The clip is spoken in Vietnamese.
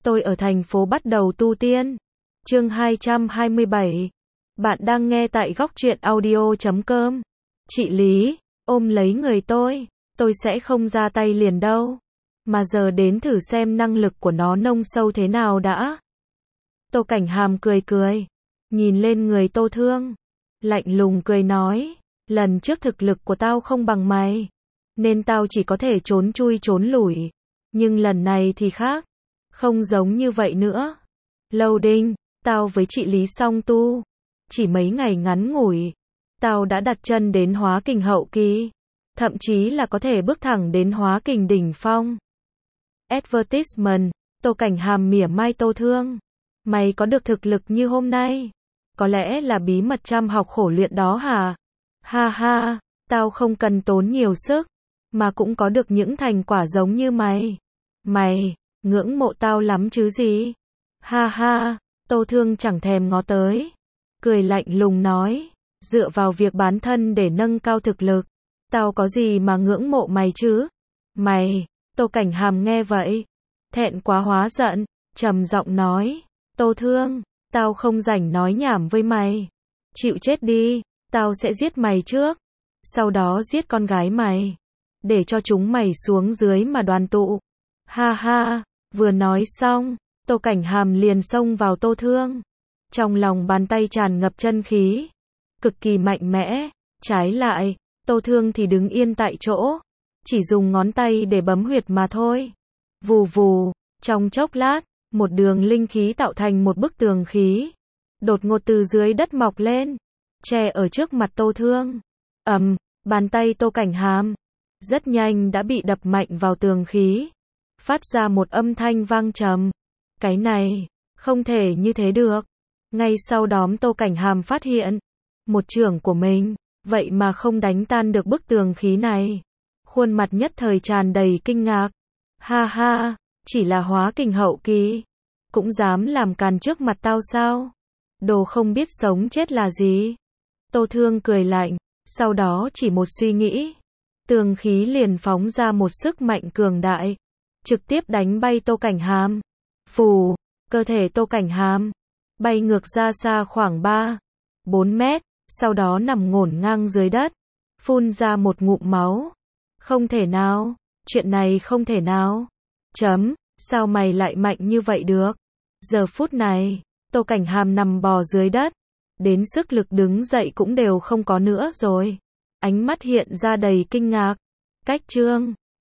Tôi ở thành phố bắt đầu tu tiên. Chương 227. Bạn đang nghe tại góc truyện audio.com. Chị Lý, ôm lấy người tôi sẽ không ra tay liền đâu. Mà giờ đến thử xem năng lực của nó nông sâu thế nào đã. Tô Cảnh Hàm cười cười, nhìn lên người Tô Thương, lạnh lùng cười nói, lần trước thực lực của tao không bằng mày, nên tao chỉ có thể trốn chui trốn lủi. Nhưng lần này thì khác, không giống như vậy nữa. Lâu Đinh, tao với chị Lý song tu, chỉ mấy ngày ngắn ngủi, tao đã đặt chân đến hóa kình hậu kỳ, thậm chí là có thể bước thẳng đến hóa kình đỉnh phong. Advertisement, Tô Cảnh Hàm mỉa mai Tô Thương. Mày có được thực lực như hôm nay, có lẽ là bí mật chăm học khổ luyện đó hả? Ha ha, tao không cần tốn nhiều sức, mà cũng có được những thành quả giống như mày. Mày, ngưỡng mộ tao lắm chứ gì? Ha ha, Tô Thương chẳng thèm ngó tới, cười lạnh lùng nói, dựa vào việc bán thân để nâng cao thực lực, tao có gì mà ngưỡng mộ mày chứ? Mày, Tô Cảnh Hàm nghe vậy, thẹn quá hóa giận, trầm giọng nói, Tô Thương, tao không rảnh nói nhảm với mày. Chịu chết đi, tao sẽ giết mày trước, sau đó giết con gái mày, để cho chúng mày xuống dưới mà đoàn tụ. Ha ha, vừa nói xong, Tô Cảnh Hàm liền xông vào Tô Thương. Trong lòng bàn tay tràn ngập chân khí, cực kỳ mạnh mẽ. Trái lại, Tô Thương thì đứng yên tại chỗ, chỉ dùng ngón tay để bấm huyệt mà thôi. Vù vù, trong chốc lát, một đường linh khí tạo thành một bức tường khí, đột ngột từ dưới đất mọc lên, che ở trước mặt Tô Thương. Bàn tay Tô Cảnh Hàm rất nhanh đã bị đập mạnh vào tường khí, phát ra một âm thanh vang trầm. Cái này, không thể như thế được. Ngay sau đó Tô Cảnh Hàm phát hiện, một chưởng của mình, vậy mà không đánh tan được bức tường khí này. Khuôn mặt nhất thời tràn đầy kinh ngạc. Ha ha, chỉ là hóa kình hậu kỳ, cũng dám làm càn trước mặt tao sao? Đồ không biết sống chết là gì? Tô Thương cười lạnh, sau đó chỉ một suy nghĩ, tường khí liền phóng ra một sức mạnh cường đại, trực tiếp đánh bay Tô Cảnh Hàm. Phù, cơ thể Tô Cảnh Hàm bay ngược ra xa khoảng 3-4 mét, sau đó nằm ngổn ngang dưới đất, phun ra một ngụm máu. Không thể nào, chuyện này không thể nào. Sao mày lại mạnh như vậy được? Giờ phút này, Tô Cảnh Hàm nằm bò dưới đất, đến sức lực đứng dậy cũng đều không có nữa rồi. Ánh mắt hiện ra đầy kinh ngạc. Cách chương